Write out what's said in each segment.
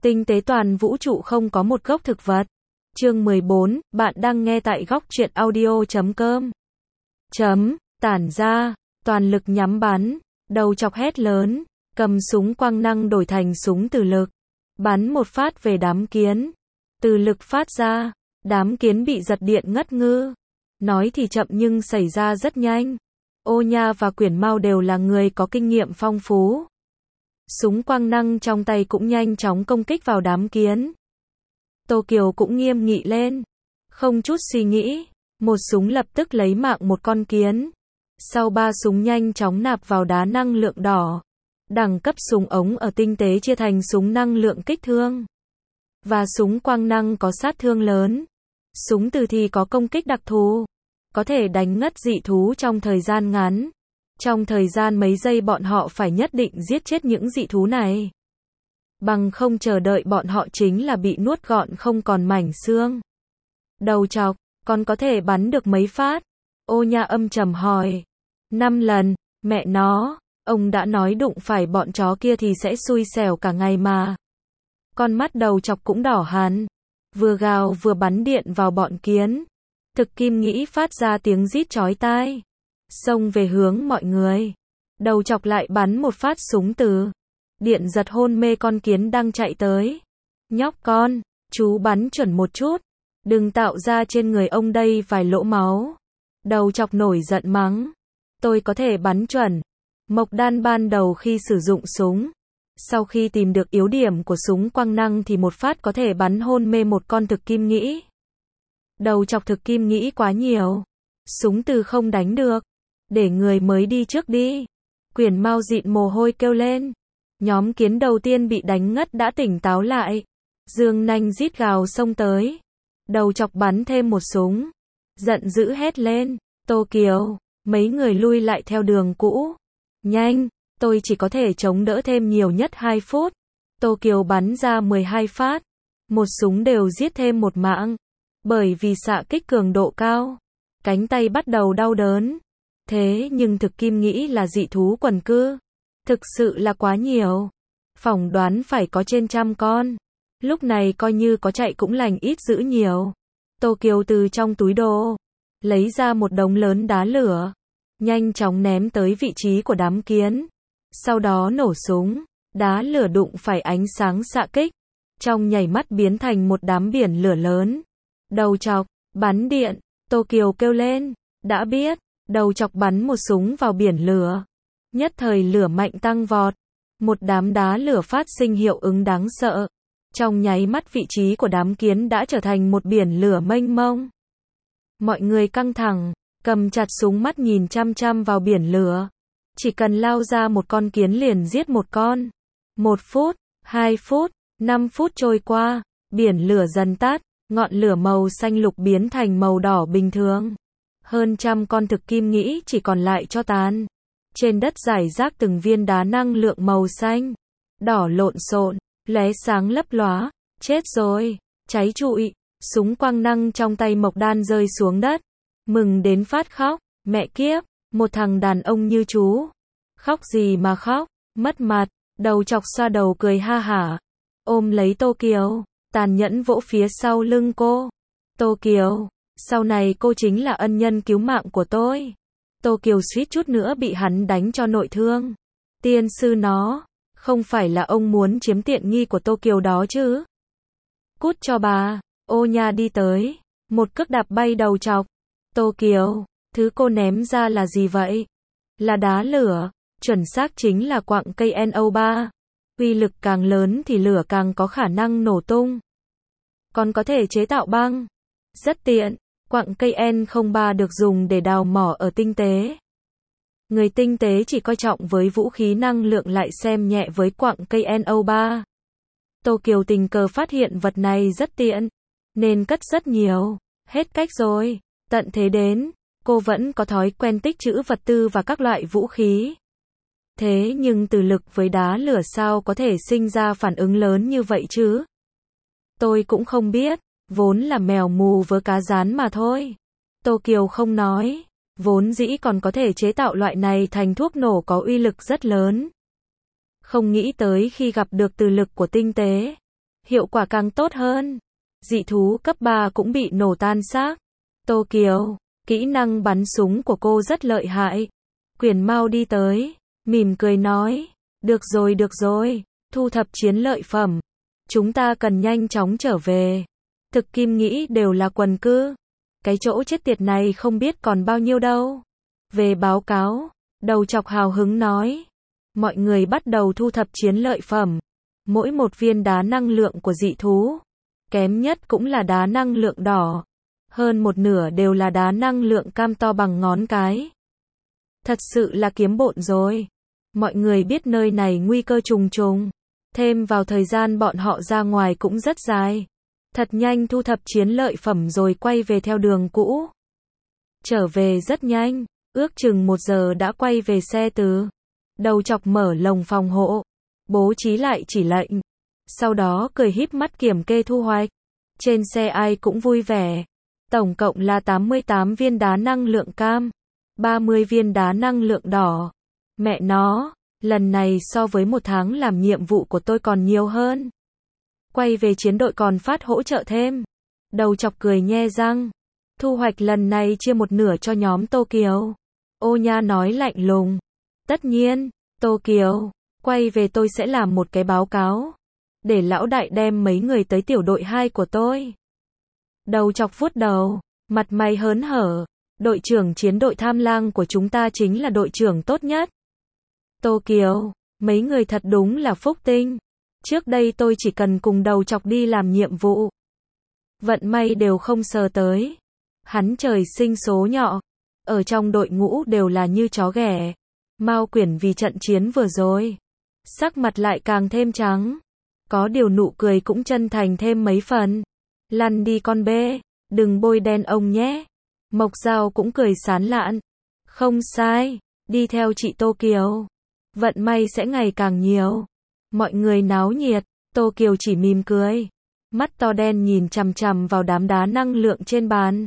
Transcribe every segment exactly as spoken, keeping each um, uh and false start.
Tinh tế toàn vũ trụ không có một gốc thực vật. Chương mười bốn, bạn đang nghe tại góc truyện audio chấm com. Chấm, tản ra, toàn lực nhắm bắn, đầu chọc hét lớn, cầm súng quang năng đổi thành súng từ lực, bắn một phát về đám kiến. Từ lực phát ra, đám kiến bị giật điện ngất ngư. Nói thì chậm nhưng xảy ra rất nhanh. Ô Nha và Quyển Mao đều là người có kinh nghiệm phong phú. Súng quang năng trong tay cũng nhanh chóng công kích vào đám kiến. Tô Kiều cũng nghiêm nghị lên. Không chút suy nghĩ, một súng lập tức lấy mạng một con kiến. Sau ba súng nhanh chóng nạp vào đá năng lượng đỏ. Đẳng cấp súng ống ở tinh tế chia thành súng năng lượng kích thương và súng quang năng có sát thương lớn. Súng từ thì có công kích đặc thù, có thể đánh ngất dị thú trong thời gian ngắn. Trong thời gian mấy giây bọn họ phải nhất định giết chết những dị thú này. Bằng không chờ đợi bọn họ chính là bị nuốt gọn không còn mảnh xương. Đầu chọc, còn có thể bắn được mấy phát? Ô Nha âm trầm hỏi. Năm lần, mẹ nó, ông đã nói đụng phải bọn chó kia thì sẽ xui xẻo cả ngày mà. Con mắt đầu chọc cũng đỏ hẳn, vừa gào vừa bắn điện vào bọn kiến. Thực Kim Nghĩ phát ra tiếng rít chói tai, xông về hướng mọi người. Đầu chọc lại bắn một phát súng từ, điện giật hôn mê con kiến đang chạy tới. Nhóc con, chú bắn chuẩn một chút, đừng tạo ra trên người ông đây vài lỗ máu. Đầu chọc nổi giận mắng. Tôi có thể bắn chuẩn. Mộc Đan ban đầu khi sử dụng súng, sau khi tìm được yếu điểm của súng quang năng thì một phát có thể bắn hôn mê một con Thực Kim Nghĩ. Đầu chọc Thực Kim Nghĩ quá nhiều, súng từ không đánh được, để người mới đi trước đi. Quyển Mao dịn mồ hôi kêu lên. Nhóm kiến đầu tiên bị đánh ngất đã tỉnh táo lại, dương nanh rít gào xông tới. Đầu chọc bắn thêm một súng, giận dữ hét lên. Tô Kiều, mấy người lui lại theo đường cũ. Nhanh, tôi chỉ có thể chống đỡ thêm nhiều nhất hai phút. Tô Kiều bắn ra mười hai phát, một súng đều giết thêm một mạng. Bởi vì xạ kích cường độ cao, cánh tay bắt đầu đau đớn. Thế nhưng Thực Kim Nghĩ là dị thú quần cư, thực sự là quá nhiều. Phỏng đoán phải có trên trăm con. Lúc này coi như có chạy cũng lành ít dữ nhiều. Tô Kiều từ trong túi đồ lấy ra một đống lớn đá lửa, nhanh chóng ném tới vị trí của đám kiến. Sau đó nổ súng, đá lửa đụng phải ánh sáng xạ kích, trong nhảy mắt biến thành một đám biển lửa lớn. Đầu chọc, bắn điện. Tô Kiều kêu lên. Đã biết. Đầu chọc bắn một súng vào biển lửa. Nhất thời lửa mạnh tăng vọt. Một đám đá lửa phát sinh hiệu ứng đáng sợ. Trong nháy mắt vị trí của đám kiến đã trở thành một biển lửa mênh mông. Mọi người căng thẳng, cầm chặt súng mắt nhìn chăm chăm vào biển lửa. Chỉ cần lao ra một con kiến liền giết một con. Một phút, hai phút, năm phút trôi qua, biển lửa dần tắt, ngọn lửa màu xanh lục biến thành màu đỏ bình thường. Hơn trăm con Thực Kim Nghĩ chỉ còn lại tro tàn. Trên đất rải rác từng viên đá năng lượng màu xanh, đỏ lộn xộn, lóe sáng lấp lóa. Chết rồi, cháy trụi. Súng quang năng trong tay Mộc Đan rơi xuống đất, mừng đến phát khóc. Mẹ kiếp, một thằng đàn ông như chú. Khóc gì mà khóc, mất mặt. Đầu chọc xoa đầu cười ha hả, ôm lấy Tô Kiều, tàn nhẫn vỗ phía sau lưng cô. Tô Kiều, sau này cô chính là ân nhân cứu mạng của tôi. Tô Kiều suýt chút nữa bị hắn đánh cho nội thương. Tiên sư nó, không phải là ông muốn chiếm tiện nghi của Tô Kiều đó chứ? Cút cho bà. Ô Nha đi tới, một cước đạp bay đầu chọc. Tô Kiều, thứ cô ném ra là gì vậy? Là đá lửa, chuẩn xác chính là quặng cây en o ba. Uy lực càng lớn thì lửa càng có khả năng nổ tung. Còn có thể chế tạo băng. Rất tiện, quặng cây en không ba được dùng để đào mỏ ở tinh tế. Người tinh tế chỉ coi trọng với vũ khí năng lượng lại xem nhẹ với quặng cây en o ba. Tô Kiều tình cờ phát hiện vật này rất tiện, nên cất rất nhiều. Hết cách rồi, tận thế đến, cô vẫn có thói quen tích trữ vật tư và các loại vũ khí. Thế nhưng từ lực với đá lửa sao có thể sinh ra phản ứng lớn như vậy chứ? Tôi cũng không biết, vốn là mèo mù vớ cá rán mà thôi. Tô Kiều không nói, vốn dĩ còn có thể chế tạo loại này thành thuốc nổ có uy lực rất lớn. Không nghĩ tới khi gặp được từ lực của tinh tế, hiệu quả càng tốt hơn. Dị thú cấp ba cũng bị nổ tan xác. Tô Kiều, kỹ năng bắn súng của cô rất lợi hại. Quyển mau đi tới, mỉm cười nói, được rồi được rồi, thu thập chiến lợi phẩm. Chúng ta cần nhanh chóng trở về. Thực Kim nghĩ đều là quần cư. Cái chỗ chết tiệt này không biết còn bao nhiêu đâu. Về báo cáo, đầu chọc hào hứng nói. Mọi người bắt đầu thu thập chiến lợi phẩm. Mỗi một viên đá năng lượng của dị thú, kém nhất cũng là đá năng lượng đỏ. Hơn một nửa đều là đá năng lượng cam to bằng ngón cái. Thật sự là kiếm bộn rồi. Mọi người biết nơi này nguy cơ trùng trùng. Thêm vào thời gian bọn họ ra ngoài cũng rất dài. Thật nhanh thu thập chiến lợi phẩm rồi quay về theo đường cũ. Trở về rất nhanh, ước chừng một giờ đã quay về xe từ. Đầu chọc mở lồng phòng hộ, bố trí lại chỉ lệnh. Sau đó cười híp mắt kiểm kê thu hoạch. Trên xe ai cũng vui vẻ. Tổng cộng là tám mươi tám viên đá năng lượng cam, ba mươi viên đá năng lượng đỏ. Mẹ nó, lần này so với một tháng làm nhiệm vụ của tôi còn nhiều hơn. Quay về chiến đội còn phát hỗ trợ thêm. Đầu chọc cười nhe răng. Thu hoạch lần này chia một nửa cho nhóm Tô Kiều. Ô Nha nói lạnh lùng. Tất nhiên, Tô Kiều, quay về tôi sẽ làm một cái báo cáo. Để lão đại đem mấy người tới tiểu đội hai của tôi. Đầu chọc vuốt đầu, mặt mày hớn hở. Đội trưởng chiến đội tham lang của chúng ta chính là đội trưởng tốt nhất. Tô Kiều, mấy người thật đúng là phúc tinh. Trước đây tôi chỉ cần cùng đầu chọc đi làm nhiệm vụ. Vận may đều không sờ tới. Hắn trời sinh số nhọ. Ở trong đội ngũ đều là như chó ghẻ. Mao Quyển vì trận chiến vừa rồi, sắc mặt lại càng thêm trắng. Có điều nụ cười cũng chân thành thêm mấy phần. Lăn đi con bê, đừng bôi đen ông nhé. Mộc Giao cũng cười sán lạn. Không sai, đi theo chị Tô Kiều. Vận may sẽ ngày càng nhiều. Mọi người náo nhiệt, Tô Kiều chỉ mỉm cười. Mắt to đen nhìn chằm chằm vào đám đá năng lượng trên bàn.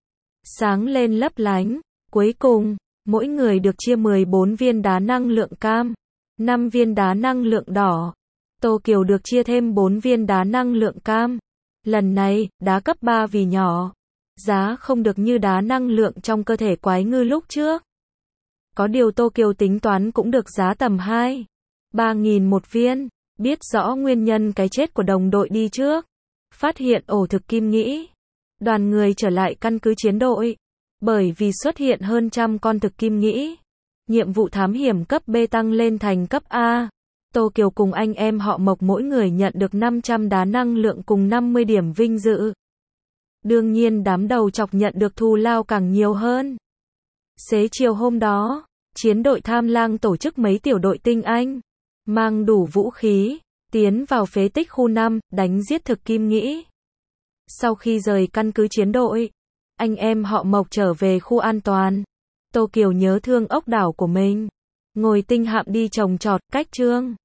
Sáng lên lấp lánh. Cuối cùng, mỗi người được chia mười bốn viên đá năng lượng cam, năm viên đá năng lượng đỏ. Tô Kiều được chia thêm bốn viên đá năng lượng cam. Lần này, đá cấp ba vì nhỏ. Giá không được như đá năng lượng trong cơ thể quái ngư lúc trước. Có điều Tô Kiều tính toán cũng được giá tầm hai, ba nghìn một viên. Biết rõ nguyên nhân cái chết của đồng đội đi trước. Phát hiện ổ thực kim nghĩ. Đoàn người trở lại căn cứ chiến đội. Bởi vì xuất hiện hơn trăm con thực kim nghĩ. Nhiệm vụ thám hiểm cấp B tăng lên thành cấp A. Tô Kiều cùng anh em họ Mộc mỗi người nhận được năm trăm đá năng lượng cùng năm mươi điểm vinh dự. Đương nhiên đám đầu chọc nhận được thù lao càng nhiều hơn. Xế chiều hôm đó, chiến đội tham lang tổ chức mấy tiểu đội tinh anh, mang đủ vũ khí, tiến vào phế tích khu năm, đánh giết thực kim nghĩ. Sau khi rời căn cứ chiến đội, anh em họ Mộc trở về khu an toàn. Tô Kiều nhớ thương ốc đảo của mình. Ngồi tinh hạm đi trồng trọt, cách trương.